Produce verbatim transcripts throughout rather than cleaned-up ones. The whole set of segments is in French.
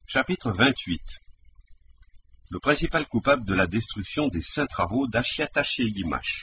Chapitre vingt-huit. Le principal coupable de la destruction des saints travaux d'Ashiata-Sheyimash.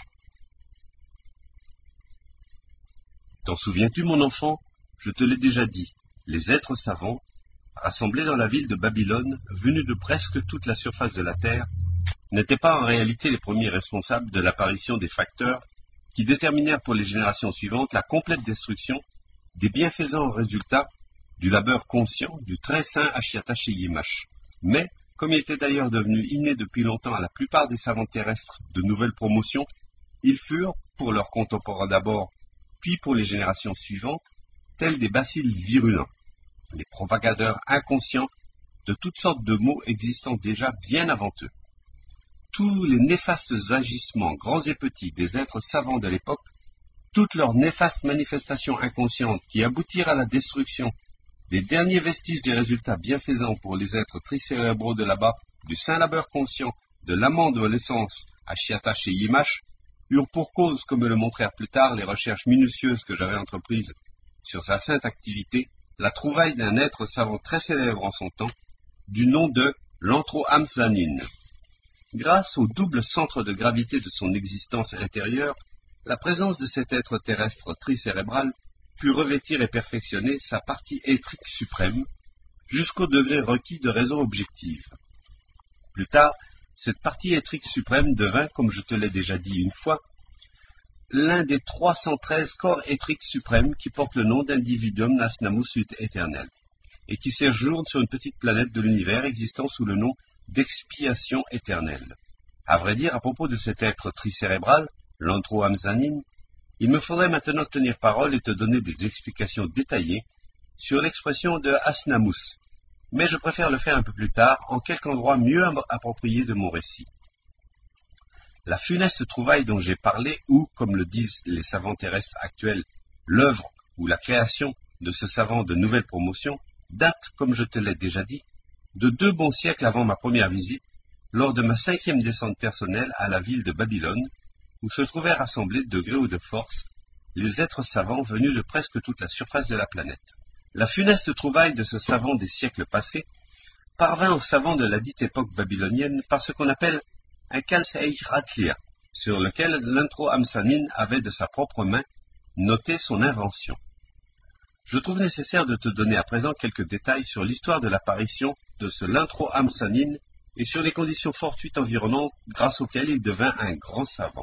T'en souviens-tu, mon enfant? Je te l'ai déjà dit, les êtres savants, rassemblés dans la ville de Babylone, venus de presque toute la surface de la terre, n'étaient pas en réalité les premiers responsables de l'apparition des facteurs qui déterminèrent pour les générations suivantes la complète destruction des bienfaisants résultats du labeur conscient du très saint Ashiata-Sheyimash. Mais, comme il était d'ailleurs devenu inné depuis longtemps à la plupart des savants terrestres de nouvelles promotions, ils furent, pour leurs contemporains d'abord, puis pour les générations suivantes, tels des bacilles virulents, les propagateurs inconscients de toutes sortes de maux existant déjà bien avant eux. Tous les néfastes agissements, grands et petits, des êtres savants de l'époque, toutes leurs néfastes manifestations inconscientes qui aboutirent à la destruction des derniers vestiges des résultats bienfaisants pour les êtres tricérébraux de là-bas, du saint labeur conscient, de l'amant de l'essence Ashiata-Sheyimash, eurent pour cause, comme me le montrèrent plus tard les recherches minutieuses que j'avais entreprises sur sa sainte activité, la trouvaille d'un être savant très célèbre en son temps, du nom de l'Antro-Amsanin. Grâce au double centre de gravité de son existence intérieure, la présence de cet être terrestre tricérébral put revêtir et perfectionner sa partie éthrique suprême, jusqu'au degré requis de raison objective. Plus tard, cette partie éthrique suprême devint, comme je te l'ai déjà dit une fois, l'un des trois cent treize corps éthriques suprêmes qui portent le nom d'individuum nasnamusut éternel, et qui séjourne sur une petite planète de l'univers existant sous le nom d'expiation éternelle. À vrai dire, à propos de cet être tricérébral, l'Antro-Amsanin, il me faudrait maintenant tenir parole et te donner des explications détaillées sur l'expression de Asnamus, mais je préfère le faire un peu plus tard, en quelque endroit mieux approprié de mon récit. La funeste trouvaille dont j'ai parlé, ou, comme le disent les savants terrestres actuels, l'œuvre ou la création de ce savant de nouvelle promotion, date, comme je te l'ai déjà dit, de deux bons siècles avant ma première visite, lors de ma cinquième descente personnelle à la ville de Babylone, où se trouvaient rassemblés de gré ou de force les êtres savants venus de presque toute la surface de la planète. La funeste trouvaille de ce savant des siècles passés parvint aux savants de la dite époque babylonienne par ce qu'on appelle un Kalseich-Ratlia, sur lequel l'Antro-Amsanin avait de sa propre main noté son invention. Je trouve nécessaire de te donner à présent quelques détails sur l'histoire de l'apparition de ce l'Antro-Amsanin et sur les conditions fortuites environnantes grâce auxquelles il devint un grand savant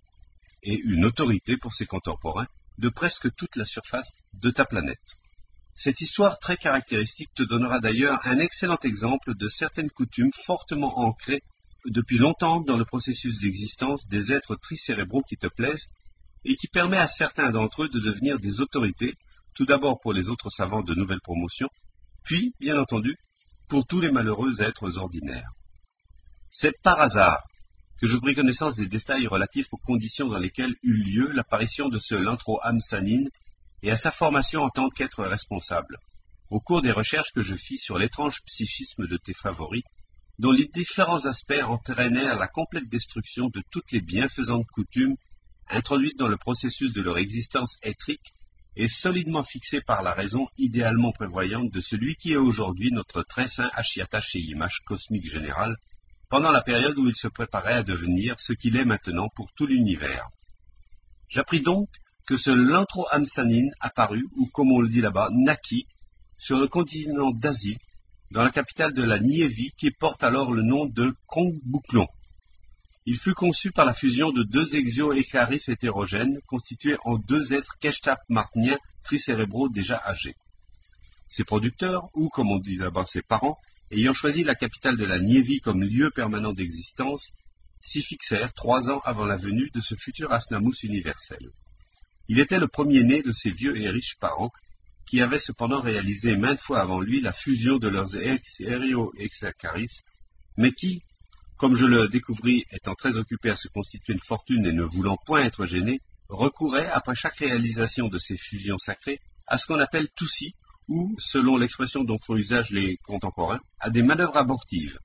et une autorité pour ses contemporains de presque toute la surface de ta planète. Cette histoire très caractéristique te donnera d'ailleurs un excellent exemple de certaines coutumes fortement ancrées depuis longtemps dans le processus d'existence des êtres tricérébraux qui te plaisent et qui permet à certains d'entre eux de devenir des autorités, tout d'abord pour les autres savants de nouvelle promotion, puis, bien entendu, pour tous les malheureux êtres ordinaires. C'est par hasard que je pris connaissance des détails relatifs aux conditions dans lesquelles eut lieu l'apparition de ce l'Antro-Amsanin et à sa formation en tant qu'être responsable, au cours des recherches que je fis sur l'étrange psychisme de tes favoris, dont les différents aspects entraînèrent la complète destruction de toutes les bienfaisantes coutumes introduites dans le processus de leur existence éthrique et solidement fixées par la raison idéalement prévoyante de celui qui est aujourd'hui notre très saint Ashiata-Sheyimash cosmique général, pendant la période où il se préparait à devenir ce qu'il est maintenant pour tout l'univers. J'appris donc que ce l'Antro-Amsanin apparut, ou comme on le dit là-bas, naquit, sur le continent d'Asie, dans la capitale de la Niévie, qui porte alors le nom de Kongbouklon. Il fut conçu par la fusion de deux exo-écaris hétérogènes, constitués en deux êtres keshtap-martniens tricérébraux déjà âgés. Ses producteurs, ou comme on dit là-bas ses parents, ayant choisi la capitale de la Niévie comme lieu permanent d'existence, s'y fixèrent trois ans avant la venue de ce futur Asnamus universel. Il était le premier-né de ses vieux et riches parents, qui avaient cependant réalisé maintes fois avant lui la fusion de leurs ex-hério-exacaris, mais qui, comme je le découvris étant très occupé à se constituer une fortune et ne voulant point être gêné, recouraient, après chaque réalisation de ces fusions sacrées, à ce qu'on appelle toussi, ou, selon l'expression dont font usage les contemporains, à des manœuvres abortives.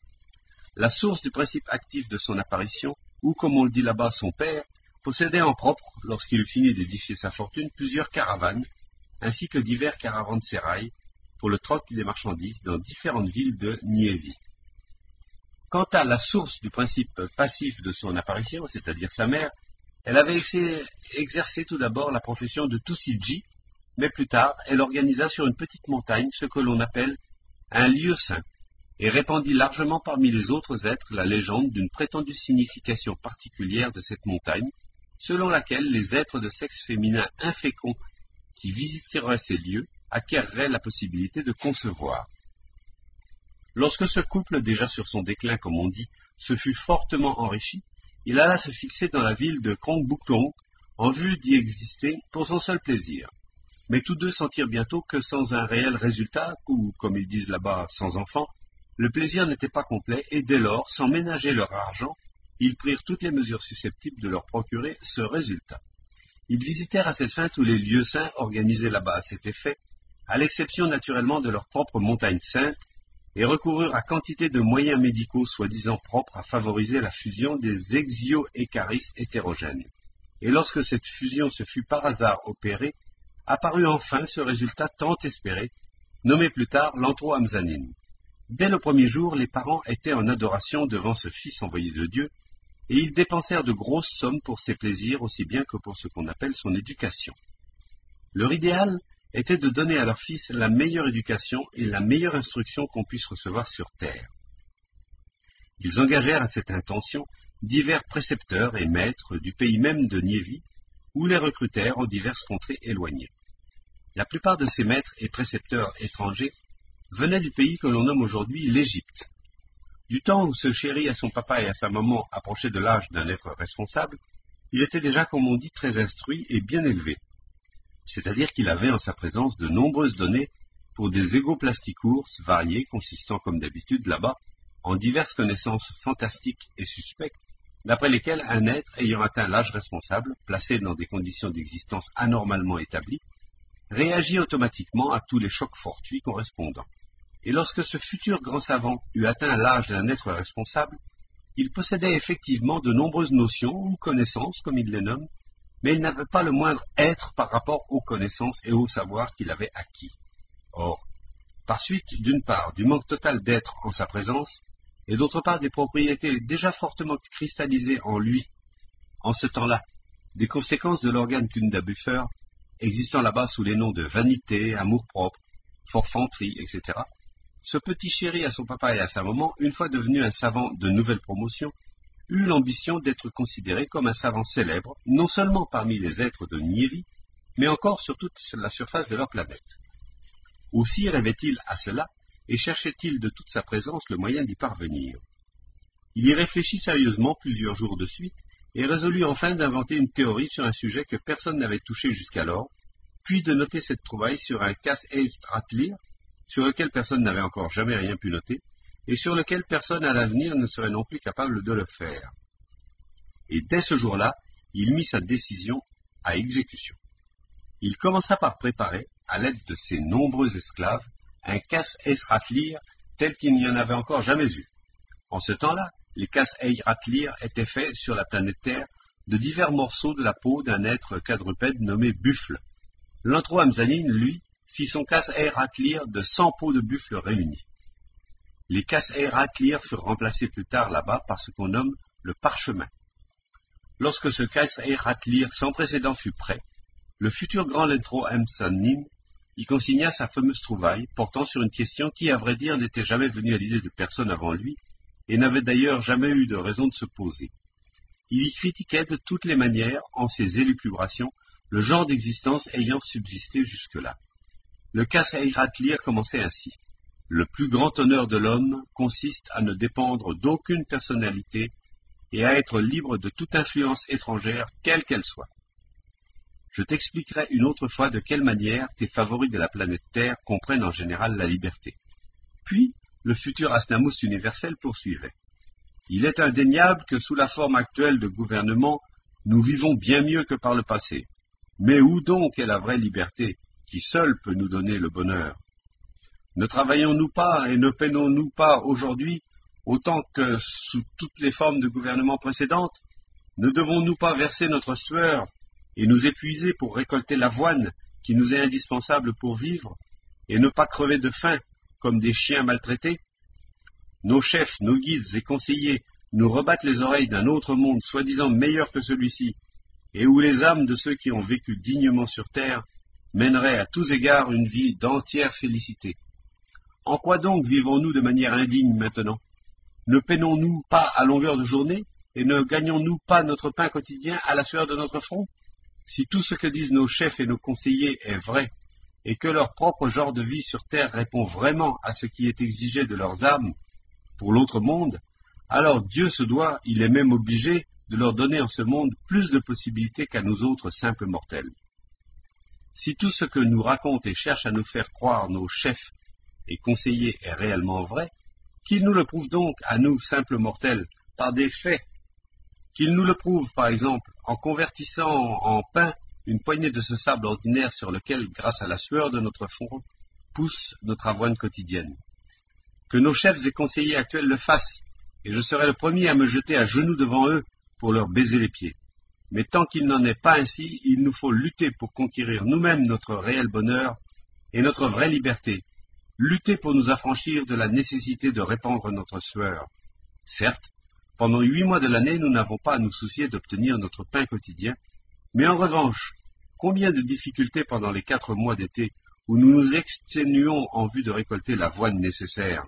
La source du principe actif de son apparition, ou comme on le dit là-bas son père, possédait en propre, lorsqu'il eut fini d'édifier sa fortune, plusieurs caravanes, ainsi que divers caravansérails, pour le troc des marchandises dans différentes villes de Niévi. Quant à la source du principe passif de son apparition, c'est-à-dire sa mère, elle avait exercé tout d'abord la profession de Tussidji, mais plus tard, elle organisa sur une petite montagne ce que l'on appelle un lieu saint, et répandit largement parmi les autres êtres la légende d'une prétendue signification particulière de cette montagne, selon laquelle les êtres de sexe féminin inféconds qui visiteraient ces lieux acquerraient la possibilité de concevoir. Lorsque ce couple, déjà sur son déclin comme on dit, se fut fortement enrichi, il alla se fixer dans la ville de Krongbukong en vue d'y exister pour son seul plaisir. Mais tous deux sentirent bientôt que sans un réel résultat, ou comme ils disent là-bas, sans enfant, le plaisir n'était pas complet, et dès lors, sans ménager leur argent, ils prirent toutes les mesures susceptibles de leur procurer ce résultat. Ils visitèrent à cette fin tous les lieux saints organisés là-bas à cet effet, à l'exception naturellement de leur propre montagne sainte, et recoururent à quantité de moyens médicaux soi-disant propres à favoriser la fusion des exio-écharis hétérogènes. Et lorsque cette fusion se fut par hasard opérée, apparut enfin ce résultat tant espéré, nommé plus tard l'anthro-amzanine. Dès le premier jour, les parents étaient en adoration devant ce fils envoyé de Dieu, et ils dépensèrent de grosses sommes pour ses plaisirs aussi bien que pour ce qu'on appelle son éducation. Leur idéal était de donner à leur fils la meilleure éducation et la meilleure instruction qu'on puisse recevoir sur terre. Ils engagèrent à cette intention divers précepteurs et maîtres du pays même de Niévi, ou les recrutèrent en diverses contrées éloignées. La plupart de ces maîtres et précepteurs étrangers venaient du pays que l'on nomme aujourd'hui l'Égypte. Du temps où ce chéri à son papa et à sa maman approchait de l'âge d'un être responsable, il était déjà, comme on dit, très instruit et bien élevé. C'est-à-dire qu'il avait en sa présence de nombreuses données pour des égoplasticours variés, consistant comme d'habitude là-bas en diverses connaissances fantastiques et suspectes, d'après lesquelles un être ayant atteint l'âge responsable, placé dans des conditions d'existence anormalement établies, réagit automatiquement à tous les chocs fortuits correspondants. Et lorsque ce futur grand savant eut atteint l'âge d'un être responsable, il possédait effectivement de nombreuses notions ou connaissances, comme il les nomme, mais il n'avait pas le moindre être par rapport aux connaissances et aux savoirs qu'il avait acquis. Or, par suite, d'une part, du manque total d'être en sa présence, et d'autre part des propriétés déjà fortement cristallisées en lui, en ce temps-là, des conséquences de l'organe Kunda-Buffer, existant là-bas sous les noms de vanité, amour-propre, forfanterie, et cetera, ce petit chéri à son papa et à sa maman, une fois devenu un savant de nouvelle promotion, eut l'ambition d'être considéré comme un savant célèbre, non seulement parmi les êtres de Niévi, mais encore sur toute la surface de leur planète. Aussi rêvait-il à cela, et cherchait-il de toute sa présence le moyen d'y parvenir. Il y réfléchit sérieusement plusieurs jours de suite, et résolut enfin d'inventer une théorie sur un sujet que personne n'avait touché jusqu'alors, puis de noter cette trouvaille sur un casse-Eitratlir, sur lequel personne n'avait encore jamais rien pu noter, et sur lequel personne à l'avenir ne serait non plus capable de le faire. Et dès ce jour-là, il mit sa décision à exécution. Il commença par préparer, à l'aide de ses nombreux esclaves, un casse-Eitratlir tel qu'il n'y en avait encore jamais eu. En ce temps-là, les casse-Eitratlir étaient faits sur la planète Terre de divers morceaux de la peau d'un être quadrupède nommé buffle. L'anthro-amzanine, lui, fit son casse-Eitratlir de cent peaux de buffle réunies. Les casse-Eitratlir furent remplacés plus tard là-bas par ce qu'on nomme le parchemin. Lorsque ce casse-Eitratlir sans précédent fut prêt, le futur grand anthro-amzanine y consigna sa fameuse trouvaille, portant sur une question qui, à vrai dire, n'était jamais venue à l'idée de personne avant lui, et n'avait d'ailleurs jamais eu de raison de se poser. Il y critiquait de toutes les manières, en ses élucubrations, le genre d'existence ayant subsisté jusque-là. Le casse-Eitratlir commençait ainsi. Le plus grand honneur de l'homme consiste à ne dépendre d'aucune personnalité et à être libre de toute influence étrangère, quelle qu'elle soit. Je t'expliquerai une autre fois de quelle manière tes favoris de la planète Terre comprennent en général la liberté. Puis, le futur Asnamus universel poursuivait. Il est indéniable que sous la forme actuelle de gouvernement, nous vivons bien mieux que par le passé. Mais où donc est la vraie liberté, qui seule peut nous donner le bonheur? Ne travaillons-nous pas et ne peinons-nous pas aujourd'hui autant que sous toutes les formes de gouvernement précédentes? Ne devons-nous pas verser notre sueur et nous épuiser pour récolter l'avoine qui nous est indispensable pour vivre? et ne pas crever de faim comme des chiens maltraités? Nos chefs, nos guides et conseillers nous rebattent les oreilles d'un autre monde soi-disant meilleur que celui-ci, et où les âmes de ceux qui ont vécu dignement sur terre mèneraient à tous égards une vie d'entière félicité. En quoi donc vivons-nous de manière indigne maintenant? Ne peinons-nous pas à longueur de journée, et ne gagnons-nous pas notre pain quotidien à la sueur de notre front? Si tout ce que disent nos chefs et nos conseillers est vrai, et que leur propre genre de vie sur terre répond vraiment à ce qui est exigé de leurs âmes pour l'autre monde, alors Dieu se doit, il est même obligé, de leur donner en ce monde plus de possibilités qu'à nous autres simples mortels. Si tout ce que nous racontent et cherchent à nous faire croire nos chefs et conseillers est réellement vrai, qu'ils nous le prouvent donc à nous simples mortels par des faits, qu'ils nous le prouvent par exemple en convertissant en pain une poignée de ce sable ordinaire sur lequel, grâce à la sueur de notre front, pousse notre avoine quotidienne. Que nos chefs et conseillers actuels le fassent, et je serai le premier à me jeter à genoux devant eux pour leur baiser les pieds. Mais tant qu'il n'en est pas ainsi, il nous faut lutter pour conquérir nous-mêmes notre réel bonheur et notre vraie liberté, lutter pour nous affranchir de la nécessité de répandre notre sueur. Certes, pendant huit mois de l'année, nous n'avons pas à nous soucier d'obtenir notre pain quotidien, mais en revanche, combien de difficultés pendant les quatre mois d'été où nous nous exténuons en vue de récolter l'avoine nécessaire.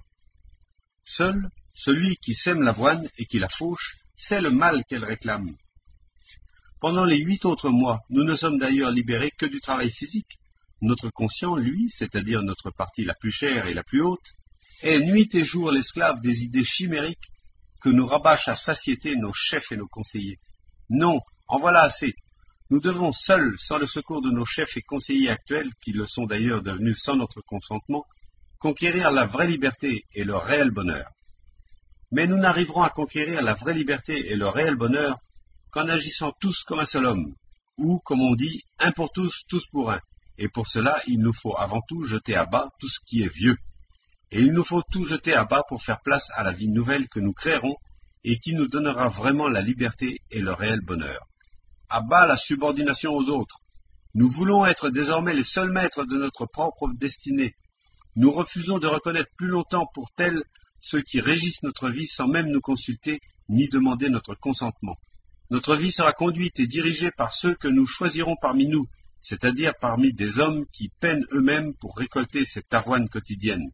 Seul, celui qui sème l'avoine et qui la fauche, sait le mal qu'elle réclame. Pendant les huit autres mois, nous ne sommes d'ailleurs libérés que du travail physique. Notre conscient, lui, c'est-à-dire notre partie la plus chère et la plus haute, est nuit et jour l'esclave des idées chimériques que nous rabâchent à satiété nos chefs et nos conseillers. Non, en voilà assez. Nous devons seuls, sans le secours de nos chefs et conseillers actuels, qui le sont d'ailleurs devenus sans notre consentement, conquérir la vraie liberté et le réel bonheur. Mais nous n'arriverons à conquérir la vraie liberté et le réel bonheur qu'en agissant tous comme un seul homme, ou, comme on dit, un pour tous, tous pour un. Et pour cela, il nous faut avant tout jeter à bas tout ce qui est vieux. Et il nous faut tout jeter à bas pour faire place à la vie nouvelle que nous créerons et qui nous donnera vraiment la liberté et le réel bonheur. À bas la subordination aux autres. Nous voulons être désormais les seuls maîtres de notre propre destinée. Nous refusons de reconnaître plus longtemps pour tels ceux qui régissent notre vie sans même nous consulter ni demander notre consentement. Notre vie sera conduite et dirigée par ceux que nous choisirons parmi nous, c'est-à-dire parmi des hommes qui peinent eux-mêmes pour récolter cette avoine quotidienne.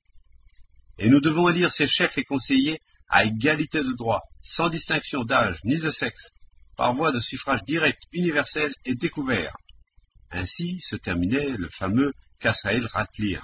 Et nous devons élire ces chefs et conseillers à égalité de droit, sans distinction d'âge ni de sexe, par voie de suffrage direct, universel et découvert. Ainsi se terminait le fameux Kasael Ratlir.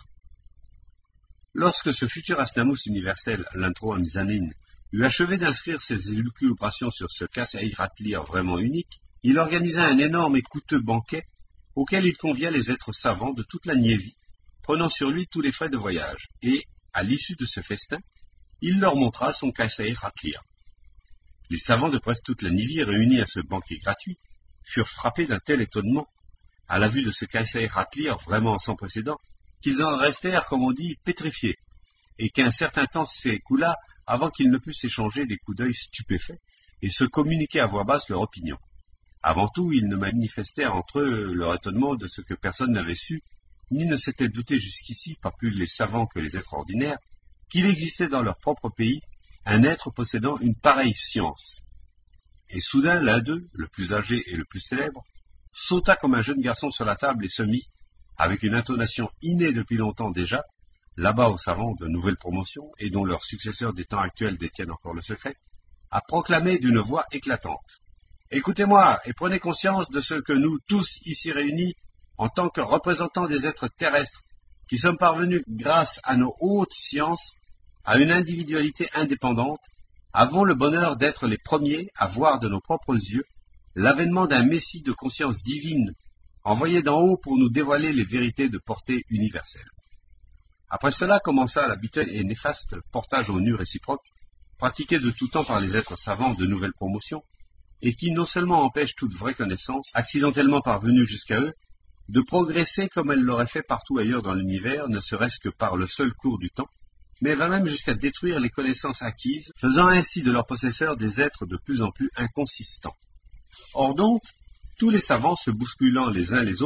Lorsque ce futur Asnamus universel, l'intro à Mizanin, eut achevé d'inscrire ses élucubrations sur ce Kasael Ratlir vraiment unique, il organisa un énorme et coûteux banquet auquel il convia les êtres savants de toute la Niévie, prenant sur lui tous les frais de voyage, et, à l'issue de ce festin, il leur montra son Kasael Ratlir. Les savants de presque toute la Niévie réunis à ce banquet gratuit furent frappés d'un tel étonnement à la vue de ce Kasael Ratlir vraiment sans précédent, qu'ils en restèrent, comme on dit, pétrifiés, et qu'un certain temps s'écoula avant qu'ils ne pussent échanger des coups d'œil stupéfaits et se communiquer à voix basse leur opinion. Avant tout, ils ne manifestèrent entre eux leur étonnement de ce que personne n'avait su, ni ne s'était douté jusqu'ici, pas plus les savants que les êtres ordinaires, qu'il existait dans leur propre pays un être possédant une pareille science. Et soudain, l'un d'eux, le plus âgé et le plus célèbre, sauta comme un jeune garçon sur la table et se mit, avec une intonation innée depuis longtemps déjà, là-bas aux savants de nouvelles promotions, et dont leurs successeurs des temps actuels détiennent encore le secret, à proclamer d'une voix éclatante. Écoutez-moi et prenez conscience de ce que nous tous ici réunis, en tant que représentants des êtres terrestres, qui sommes parvenus, grâce à nos hautes sciences, à une individualité indépendante, avons le bonheur d'être les premiers à voir de nos propres yeux l'avènement d'un Messie de conscience divine, envoyé d'en haut pour nous dévoiler les vérités de portée universelle. Après cela commença l'habituel et néfaste portage au nu réciproque, pratiqué de tout temps par les êtres savants de nouvelles promotions, et qui non seulement empêche toute vraie connaissance, accidentellement parvenue jusqu'à eux, de progresser comme elle l'aurait fait partout ailleurs dans l'univers, ne serait-ce que par le seul cours du temps, mais va même jusqu'à détruire les connaissances acquises, faisant ainsi de leurs possesseurs des êtres de plus en plus inconsistants. Or donc, tous les savants se bousculant les uns les autres,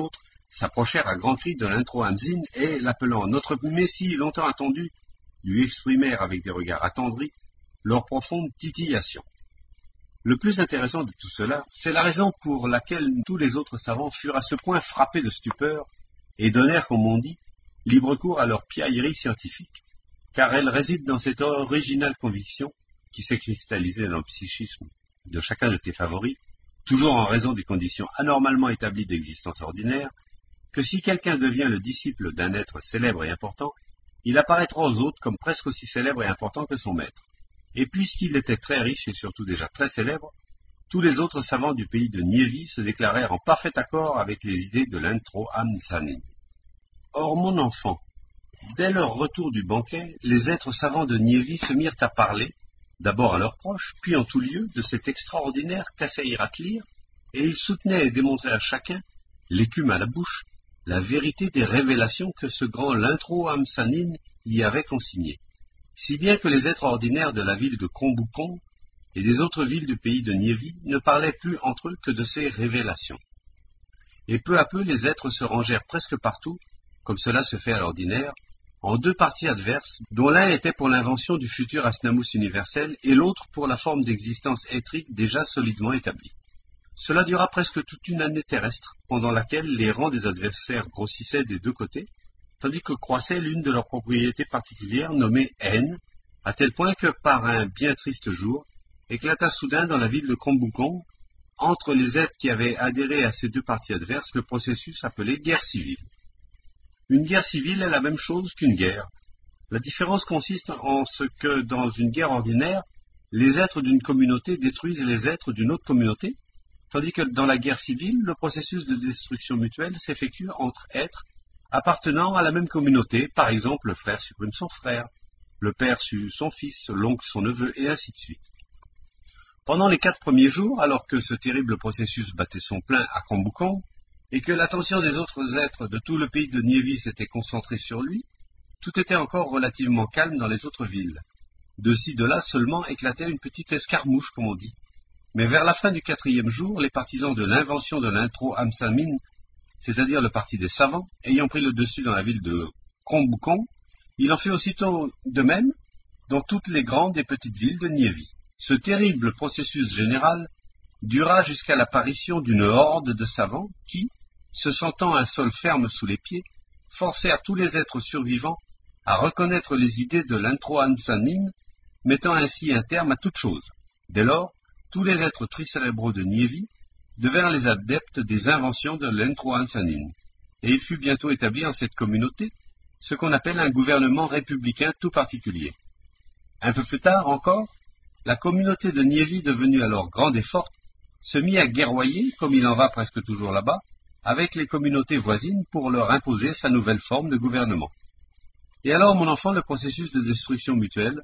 s'approchèrent à grands cris de l'Introhamzin et, l'appelant notre Messie longtemps attendu, lui exprimèrent avec des regards attendris leur profonde titillation. Le plus intéressant de tout cela, c'est la raison pour laquelle tous les autres savants furent à ce point frappés de stupeur et donnèrent, comme on dit, libre cours à leur piaillerie scientifique, car elle réside dans cette originale conviction qui s'est cristallisée dans le psychisme de chacun de tes favoris, toujours en raison des conditions anormalement établies d'existence ordinaire, que si quelqu'un devient le disciple d'un être célèbre et important, il apparaîtra aux autres comme presque aussi célèbre et important que son maître. Et puisqu'il était très riche et surtout déjà très célèbre, tous les autres savants du pays de Nievi se déclarèrent en parfait accord avec les idées de l'Introhamsanin. Or, mon enfant, dès leur retour du banquet, les êtres savants de Nievi se mirent à parler, d'abord à leurs proches, puis en tout lieu, de cet extraordinaire Kasseïratlir, et ils soutenaient et démontraient à chacun, l'écume à la bouche, la vérité des révélations que ce grand l'Introhamsanin y avait consignées, si bien que les êtres ordinaires de la ville de Kombukong et des autres villes du pays de Nievi ne parlaient plus entre eux que de ces révélations. Et peu à peu les êtres se rangèrent presque partout, comme cela se fait à l'ordinaire, en deux partis adverses, dont l'un était pour l'invention du futur Asnamus universel et l'autre pour la forme d'existence éthrique déjà solidement établie. Cela dura presque toute une année terrestre, pendant laquelle les rangs des adversaires grossissaient des deux côtés, tandis que croissait l'une de leurs propriétés particulières nommée haine, à tel point que, par un bien triste jour, éclata soudain dans la ville de Kombukong, entre les êtres qui avaient adhéré à ces deux partis adverses, le processus appelé guerre civile. Une guerre civile est la même chose qu'une guerre. La différence consiste en ce que, dans une guerre ordinaire, les êtres d'une communauté détruisent les êtres d'une autre communauté, tandis que dans la guerre civile, le processus de destruction mutuelle s'effectue entre êtres appartenant à la même communauté, par exemple le frère supprime son frère, le père sue son fils, l'oncle son neveu, et ainsi de suite. Pendant les quatre premiers jours, alors que ce terrible processus battait son plein à Kombukong, et que l'attention des autres êtres de tout le pays de Nievi s'était concentrée sur lui, tout était encore relativement calme dans les autres villes. De ci, de là seulement éclatait une petite escarmouche, comme on dit. Mais vers la fin du quatrième jour, les partisans de l'invention de l'Introhamsanin, c'est-à-dire le parti des savants, ayant pris le dessus dans la ville de Kombukong, il en fut aussitôt de même dans toutes les grandes et petites villes de Nievi. Ce terrible processus général dura jusqu'à l'apparition d'une horde de savants qui, se sentant un sol ferme sous les pieds, forcèrent tous les êtres survivants à reconnaître les idées de l'Introhamsanin, mettant ainsi un terme à toute chose. Dès lors, tous les êtres tricérébraux de Nievi devinrent les adeptes des inventions de l'Introhamsanin, et il fut bientôt établi en cette communauté ce qu'on appelle un gouvernement républicain tout particulier. Un peu plus tard encore, la communauté de Nievi, devenue alors grande et forte, se mit à guerroyer, comme il en va presque toujours là-bas, avec les communautés voisines pour leur imposer sa nouvelle forme de gouvernement. Et alors, mon enfant, le processus de destruction mutuelle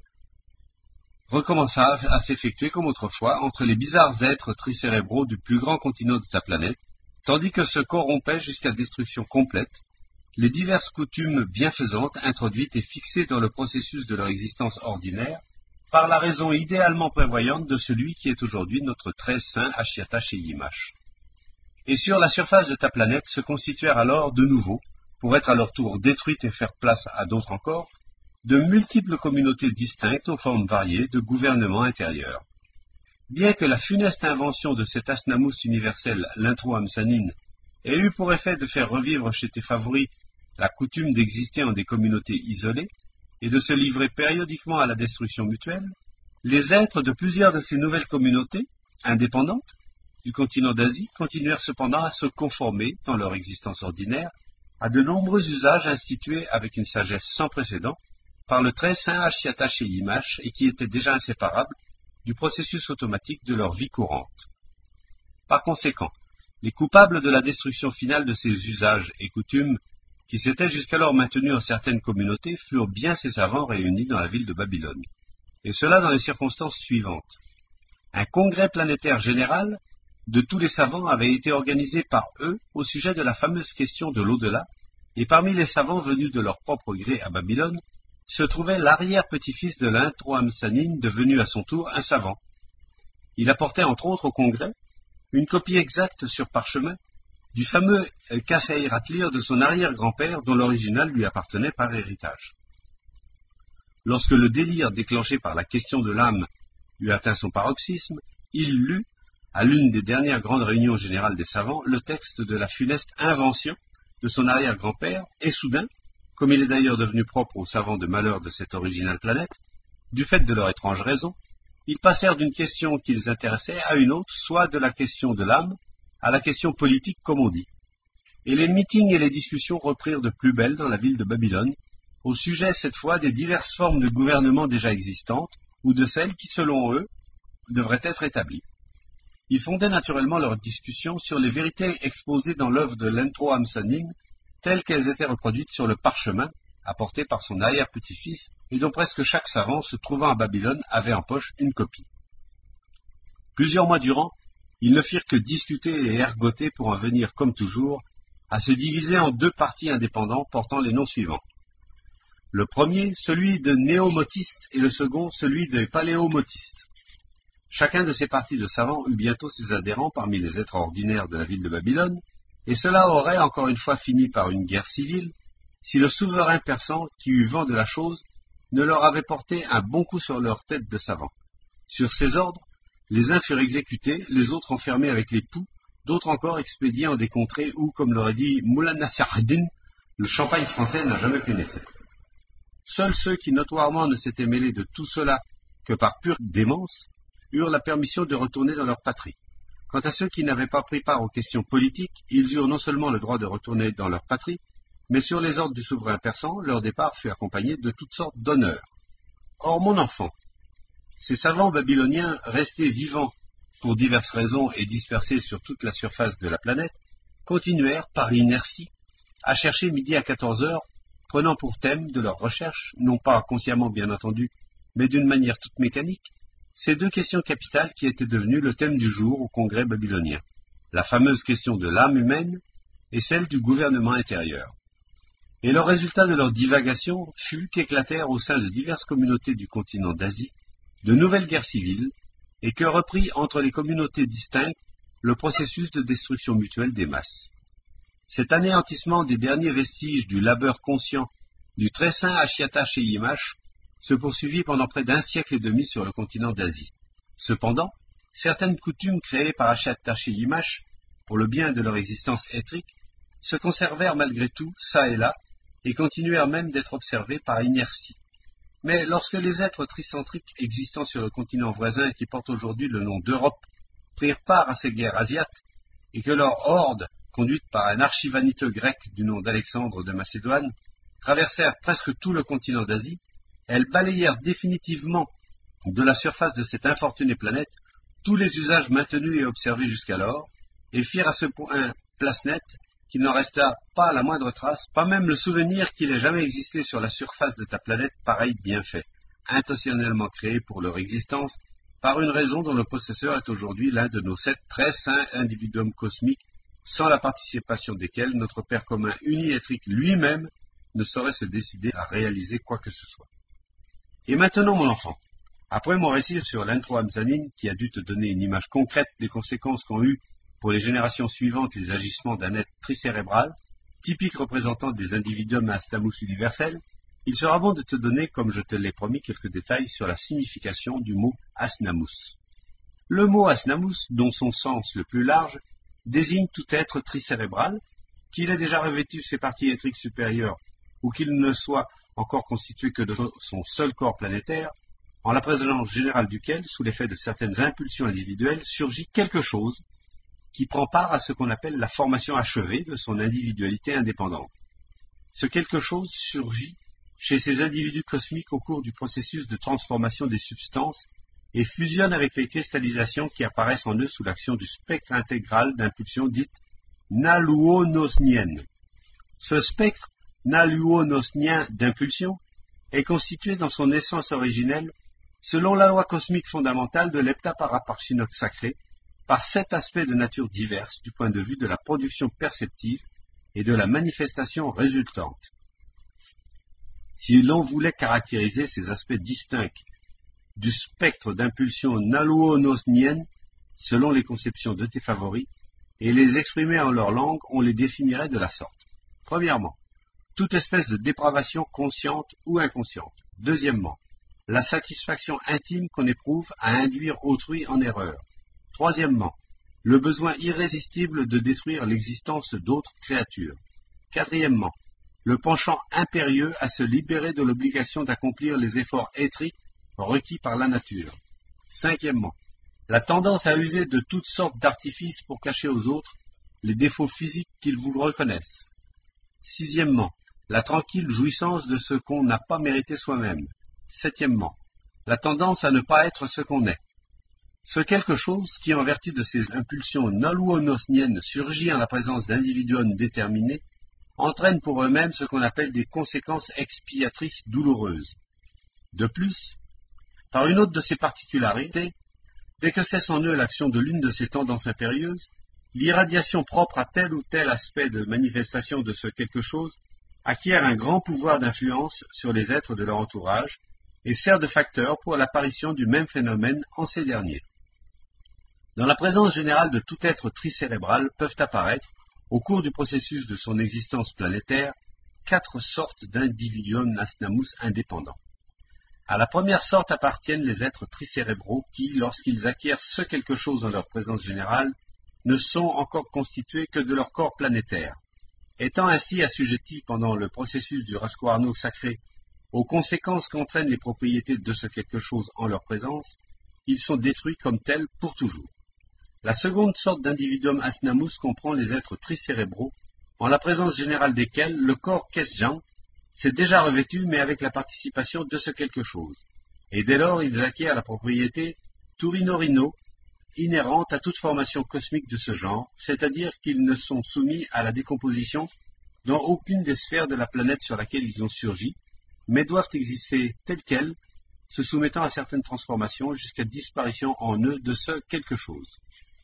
recommença à s'effectuer comme autrefois entre les bizarres êtres tricérébraux du plus grand continent de ta planète, tandis que se corrompaient jusqu'à destruction complète les diverses coutumes bienfaisantes introduites et fixées dans le processus de leur existence ordinaire par la raison idéalement prévoyante de celui qui est aujourd'hui notre très saint Ashiata Sheyimash. Et sur la surface de ta planète se constituèrent alors de nouveau, pour être à leur tour détruites et faire place à d'autres encore, de multiples communautés distinctes aux formes variées de gouvernements intérieurs. Bien que la funeste invention de cet Asnamus universel, l'Introhamsanin, ait eu pour effet de faire revivre chez tes favoris la coutume d'exister en des communautés isolées et de se livrer périodiquement à la destruction mutuelle, les êtres de plusieurs de ces nouvelles communautés, indépendantes, du continent d'Asie, continuèrent cependant à se conformer, dans leur existence ordinaire, à de nombreux usages institués avec une sagesse sans précédent par le très saint Ashiata Sheyimash et qui étaient déjà inséparables du processus automatique de leur vie courante. Par conséquent, les coupables de la destruction finale de ces usages et coutumes qui s'étaient jusqu'alors maintenus en certaines communautés furent bien ces savants réunis dans la ville de Babylone, et cela dans les circonstances suivantes. Un congrès planétaire général de tous les savants avait été organisé par eux au sujet de la fameuse question de l'au-delà, et parmi les savants venus de leur propre gré à Babylone, se trouvait l'arrière-petit-fils de l'Introhamsanin, devenu à son tour un savant. Il apportait entre autres au congrès une copie exacte sur parchemin du fameux Kasseir-Atlir de son arrière-grand-père dont l'original lui appartenait par héritage. Lorsque le délire déclenché par la question de l'âme eut atteint son paroxysme, il lut, à l'une des dernières grandes réunions générales des savants, le texte de la funeste invention de son arrière-grand-père, et soudain, comme il est d'ailleurs devenu propre aux savants de malheur de cette originale planète, du fait de leur étrange raison, ils passèrent d'une question qui les intéressait à une autre, soit de la question de l'âme à la question politique, comme on dit. Et les meetings et les discussions reprirent de plus belle dans la ville de Babylone, au sujet cette fois des diverses formes de gouvernement déjà existantes, ou de celles qui, selon eux, devraient être établies. Ils fondaient naturellement leurs discussions sur les vérités exposées dans l'œuvre de l'Entro Amsanin, telles qu'elles étaient reproduites sur le parchemin, apporté par son arrière-petit-fils, et dont presque chaque savant se trouvant à Babylone avait en poche une copie. Plusieurs mois durant, ils ne firent que discuter et ergoter pour en venir, comme toujours, à se diviser en deux partis indépendants portant les noms suivants. Le premier, celui de néomotiste, et le second, celui de paléomotiste. Chacun de ces partis de savants eut bientôt ses adhérents parmi les êtres ordinaires de la ville de Babylone, et cela aurait encore une fois fini par une guerre civile, si le souverain persan, qui eut vent de la chose, ne leur avait porté un bon coup sur leur tête de savants. Sur ces ordres, les uns furent exécutés, les autres enfermés avec les poux, d'autres encore expédiés en des contrées où, comme l'aurait dit Moulay Nassereddin, le champagne français n'a jamais pénétré. Seuls ceux qui notoirement ne s'étaient mêlés de tout cela que par pure démence, eurent la permission de retourner dans leur patrie. Quant à ceux qui n'avaient pas pris part aux questions politiques, ils eurent non seulement le droit de retourner dans leur patrie, mais sur les ordres du souverain persan, leur départ fut accompagné de toutes sortes d'honneurs. Or, mon enfant, ces savants babyloniens, restés vivants pour diverses raisons et dispersés sur toute la surface de la planète, continuèrent, par inertie, à chercher midi à quatorze heures, prenant pour thème de leurs recherches, non pas consciemment bien entendu, mais d'une manière toute mécanique, ces deux questions capitales qui étaient devenues le thème du jour au congrès babylonien, la fameuse question de l'âme humaine et celle du gouvernement intérieur. Et le résultat de leur divagation fut qu'éclatèrent au sein de diverses communautés du continent d'Asie de nouvelles guerres civiles, et que reprit entre les communautés distinctes le processus de destruction mutuelle des masses. Cet anéantissement des derniers vestiges du labeur conscient du très saint Ashiata Sheyimash se poursuivit pendant près d'un siècle et demi sur le continent d'Asie. Cependant, certaines coutumes créées par Ashiata Sheyimash, pour le bien de leur existence éthrique, se conservèrent malgré tout, çà et là, et continuèrent même d'être observées par inertie. Mais lorsque les êtres tricentriques existant sur le continent voisin qui porte aujourd'hui le nom d'Europe prirent part à ces guerres asiates, et que leur horde, conduite par un archivaniteux grec du nom d'Alexandre de Macédoine, traversèrent presque tout le continent d'Asie, elles balayèrent définitivement de la surface de cette infortunée planète tous les usages maintenus et observés jusqu'alors, et firent à ce point place nette qu'il n'en resta pas la moindre trace, pas même le souvenir qu'il ait jamais existé sur la surface de ta planète pareil bienfait, intentionnellement créé pour leur existence, par une raison dont le possesseur est aujourd'hui l'un de nos sept très saints individuums cosmiques, sans la participation desquels notre Père commun uniétrique lui-même ne saurait se décider à réaliser quoi que ce soit. Et maintenant, mon enfant, après mon récit sur l'Entro Amsanin, qui a dû te donner une image concrète des conséquences qu'ont eu pour les générations suivantes les agissements d'un être tricérébral, typique représentant des individuums astamus universels, il sera bon de te donner, comme je te l'ai promis, quelques détails sur la signification du mot asnamus. Le mot asnamus, dont son sens le plus large, désigne tout être tricérébral, qu'il ait déjà revêtu ses parties éthriques supérieures, ou qu'il ne soit encore constitué que de son seul corps planétaire, en la présence générale duquel, sous l'effet de certaines impulsions individuelles, surgit quelque chose qui prend part à ce qu'on appelle la formation achevée de son individualité indépendante. Ce quelque chose surgit chez ces individus cosmiques au cours du processus de transformation des substances et fusionne avec les cristallisations qui apparaissent en eux sous l'action du spectre intégral d'impulsion dite naluonosnienne. Ce spectre naluonosnien d'impulsion est constitué dans son essence originelle, selon la loi cosmique fondamentale de l'heptaparaparchinoque sacré, par sept aspects de nature diverse du point de vue de la production perceptive et de la manifestation résultante. Si l'on voulait caractériser ces aspects distincts du spectre d'impulsion naluonosnienne, selon les conceptions de tes favoris, et les exprimer en leur langue, on les définirait de la sorte. Premièrement, toute espèce de dépravation consciente ou inconsciente. Deuxièmement, la satisfaction intime qu'on éprouve à induire autrui en erreur. Troisièmement, le besoin irrésistible de détruire l'existence d'autres créatures. Quatrièmement, le penchant impérieux à se libérer de l'obligation d'accomplir les efforts étriques requis par la nature. Cinquièmement, la tendance à user de toutes sortes d'artifices pour cacher aux autres les défauts physiques qu'ils vous reconnaissent. Sixièmement, la tranquille jouissance de ce qu'on n'a pas mérité soi-même. Septièmement, la tendance à ne pas être ce qu'on est. Ce quelque chose qui, en vertu de ces impulsions naluonosniennes, surgit en la présence d'individuums déterminés, entraîne pour eux-mêmes ce qu'on appelle des conséquences expiatrices douloureuses. De plus, par une autre de ces particularités, dès que cesse en eux l'action de l'une de ces tendances impérieuses, l'irradiation propre à tel ou tel aspect de manifestation de ce quelque chose acquiert un grand pouvoir d'influence sur les êtres de leur entourage et sert de facteur pour l'apparition du même phénomène en ces derniers. Dans la présence générale de tout être tricérébral peuvent apparaître, au cours du processus de son existence planétaire, quatre sortes d'individuum nasnamus indépendants. À la première sorte appartiennent les êtres tricérébraux qui, lorsqu'ils acquièrent ce quelque chose en leur présence générale, ne sont encore constitués que de leur corps planétaire. Étant ainsi assujettis pendant le processus du rascuarno sacré aux conséquences qu'entraînent les propriétés de ce quelque chose en leur présence, ils sont détruits comme tels pour toujours. La seconde sorte d'individuum asnamus comprend les êtres tricérébraux, en la présence générale desquels le corps kesjan s'est déjà revêtu, mais avec la participation de ce quelque chose. Et dès lors, ils acquièrent la propriété turinorino, inhérente à toute formation cosmique de ce genre, c'est-à-dire qu'ils ne sont soumis à la décomposition dans aucune des sphères de la planète sur laquelle ils ont surgi, mais doivent exister tels quels, se soumettant à certaines transformations jusqu'à disparition en eux de ce quelque chose.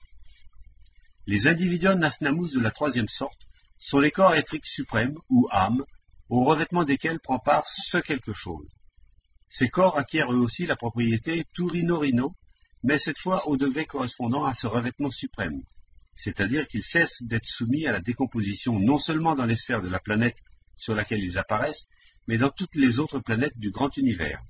Les individuums nasnamus de la troisième sorte sont les corps éthriques suprêmes, ou âmes, au revêtement desquels prend part ce quelque chose. Ces corps acquièrent eux aussi la propriété turinorino, mais cette fois au degré correspondant à ce revêtement suprême, c'est-à-dire qu'ils cessent d'être soumis à la décomposition non seulement dans les sphères de la planète sur laquelle ils apparaissent, mais dans toutes les autres planètes du grand univers.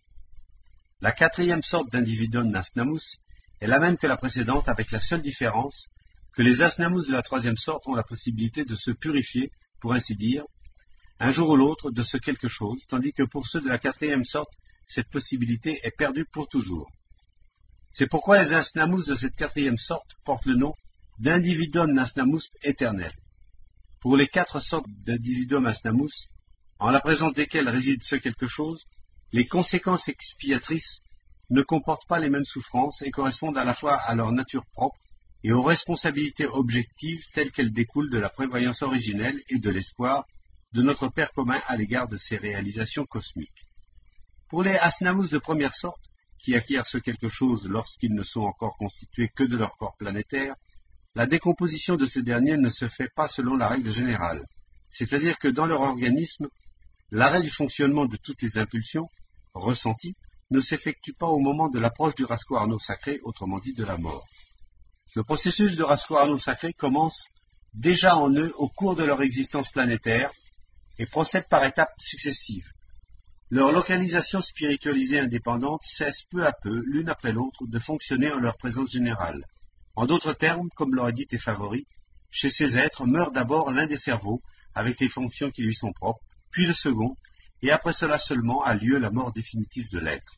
La quatrième sorte d'individuum nasnamus est la même que la précédente, avec la seule différence que les asnamus de la troisième sorte ont la possibilité de se purifier, pour ainsi dire, un jour ou l'autre de ce quelque chose, tandis que pour ceux de la quatrième sorte, cette possibilité est perdue pour toujours. C'est pourquoi les asnamus de cette quatrième sorte portent le nom d'individuum nasnamus éternel. Pour les quatre sortes d'individuum nasnamus, en la présence desquels réside ce quelque chose, les conséquences expiatrices ne comportent pas les mêmes souffrances et correspondent à la fois à leur nature propre et aux responsabilités objectives telles qu'elles découlent de la prévoyance originelle et de l'espoir de notre Père commun à l'égard de ces réalisations cosmiques. Pour les asnamus de première sorte, qui acquièrent ce quelque chose lorsqu'ils ne sont encore constitués que de leur corps planétaire, la décomposition de ces derniers ne se fait pas selon la règle générale, c'est-à-dire que dans leur organisme, l'arrêt du fonctionnement de toutes les impulsions ressenties ne s'effectue pas au moment de l'approche du rascuarno sacré, autrement dit de la mort. Le processus de rascuarno sacré commence déjà en eux au cours de leur existence planétaire et procède par étapes successives. Leur localisation spiritualisée indépendante cesse peu à peu, l'une après l'autre, de fonctionner en leur présence générale. En d'autres termes, comme l'aurait dit tes favoris, chez ces êtres meurt d'abord l'un des cerveaux, avec les fonctions qui lui sont propres, puis le second, et après cela seulement a lieu la mort définitive de l'être.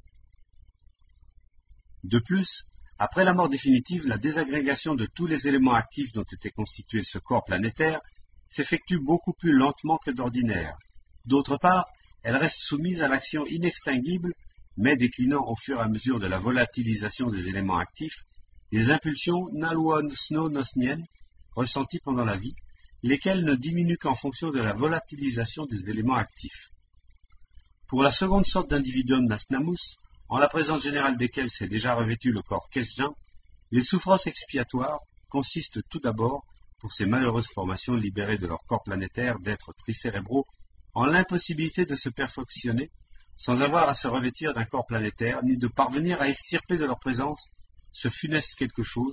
De plus, après la mort définitive, la désagrégation de tous les éléments actifs dont était constitué ce corps planétaire s'effectue beaucoup plus lentement que d'ordinaire. D'autre part, elle reste soumise à l'action inextinguible, mais déclinant au fur et à mesure de la volatilisation des éléments actifs, les impulsions naluon-sno-nosniennes ressenties pendant la vie, lesquelles ne diminuent qu'en fonction de la volatilisation des éléments actifs. Pour la seconde sorte d'individuum nasnamus, en la présence générale desquels s'est déjà revêtu le corps kesjan, les souffrances expiatoires consistent tout d'abord, pour ces malheureuses formations libérées de leur corps planétaire d'êtres tricérébraux, en l'impossibilité de se perfectionner sans avoir à se revêtir d'un corps planétaire, ni de parvenir à extirper de leur présence ce funeste quelque chose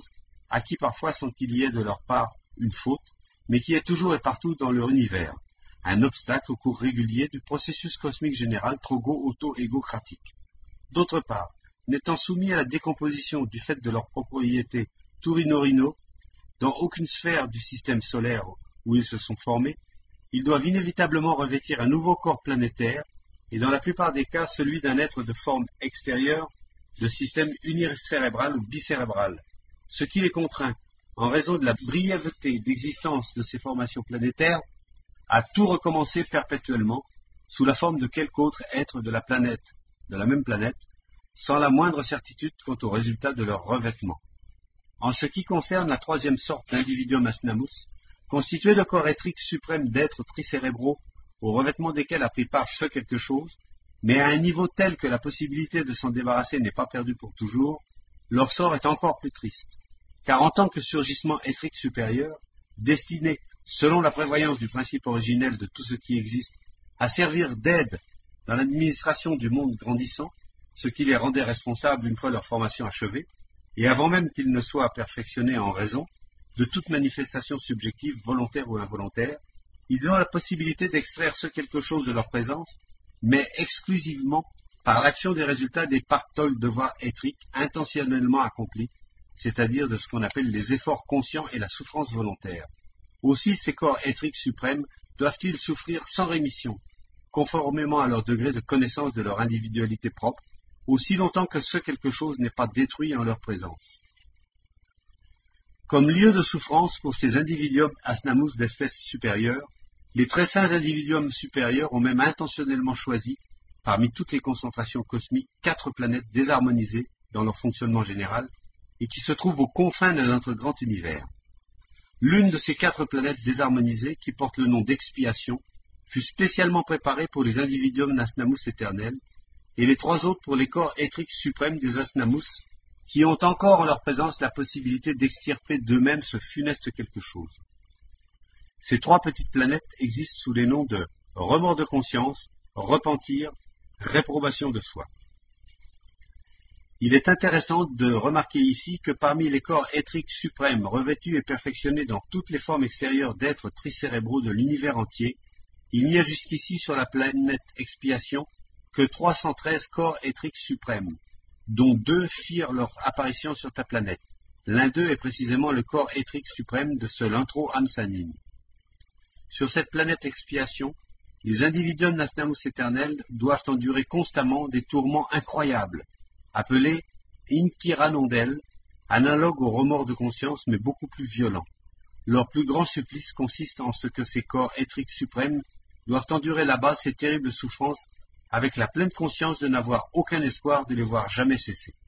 acquis parfois sans qu'il y ait de leur part une faute, mais qui est toujours et partout dans leur univers, un obstacle au cours régulier du processus cosmique général trogo-auto-égocratique. D'autre part, n'étant soumis à la décomposition du fait de leur propriété Turino-Rino, dans aucune sphère du système solaire où ils se sont formés, ils doivent inévitablement revêtir un nouveau corps planétaire, et dans la plupart des cas celui d'un être de forme extérieure, de système unicérébral ou bicérébral, ce qui les contraint, en raison de la brièveté d'existence de ces formations planétaires, à tout recommencer perpétuellement, sous la forme de quelque autre être de la planète, de la même planète, sans la moindre certitude quant au résultat de leur revêtement. En ce qui concerne la troisième sorte d'individuum asnamus, constitué de corps éthriques suprêmes d'êtres tricérébraux, au revêtement desquels a pris part ce quelque chose, mais à un niveau tel que la possibilité de s'en débarrasser n'est pas perdue pour toujours, leur sort est encore plus triste. Car en tant que surgissement éthrique supérieur, destiné, selon la prévoyance du principe originel de tout ce qui existe, à servir d'aide dans l'administration du monde grandissant, ce qui les rendait responsables une fois leur formation achevée, et avant même qu'ils ne soient perfectionnés en raison, de toute manifestation subjective, volontaire ou involontaire, ils ont la possibilité d'extraire ce quelque chose de leur présence, mais exclusivement par l'action des résultats des pactoles devoirs éthriques intentionnellement accomplis, c'est-à-dire de ce qu'on appelle les efforts conscients et la souffrance volontaire. Aussi ces corps éthriques suprêmes doivent-ils souffrir sans rémission, conformément à leur degré de connaissance de leur individualité propre, aussi longtemps que ce quelque chose n'est pas détruit en leur présence. Comme lieu de souffrance pour ces individuums asnamus d'espèces supérieures, les très saints individuums supérieurs ont même intentionnellement choisi, parmi toutes les concentrations cosmiques, quatre planètes désharmonisées dans leur fonctionnement général et qui se trouvent aux confins de notre grand univers. L'une de ces quatre planètes désharmonisées, qui porte le nom d'expiation, fut spécialement préparée pour les individuums asnamus éternels, et les trois autres pour les corps éthriques suprêmes des asnamus, qui ont encore en leur présence la possibilité d'extirper d'eux-mêmes ce funeste quelque chose. Ces trois petites planètes existent sous les noms de remords de conscience, repentir, réprobation de soi. Il est intéressant de remarquer ici que parmi les corps éthriques suprêmes revêtus et perfectionnés dans toutes les formes extérieures d'êtres tricérébraux de l'univers entier, il n'y a jusqu'ici sur la planète expiation que trois cent treize corps éthriques suprêmes, dont deux firent leur apparition sur ta planète. L'un d'eux est précisément le corps éthrique suprême de ce Lintro Amsanin. Sur cette planète expiation, les individuums asnamus éternels doivent endurer constamment des tourments incroyables, appelés inkiranondel, analogues aux remords de conscience mais beaucoup plus violents. Leur plus grand supplice consiste en ce que ces corps éthriques suprêmes doivent endurer là-bas ces terribles souffrances avec la pleine conscience de n'avoir aucun espoir de les voir jamais cesser.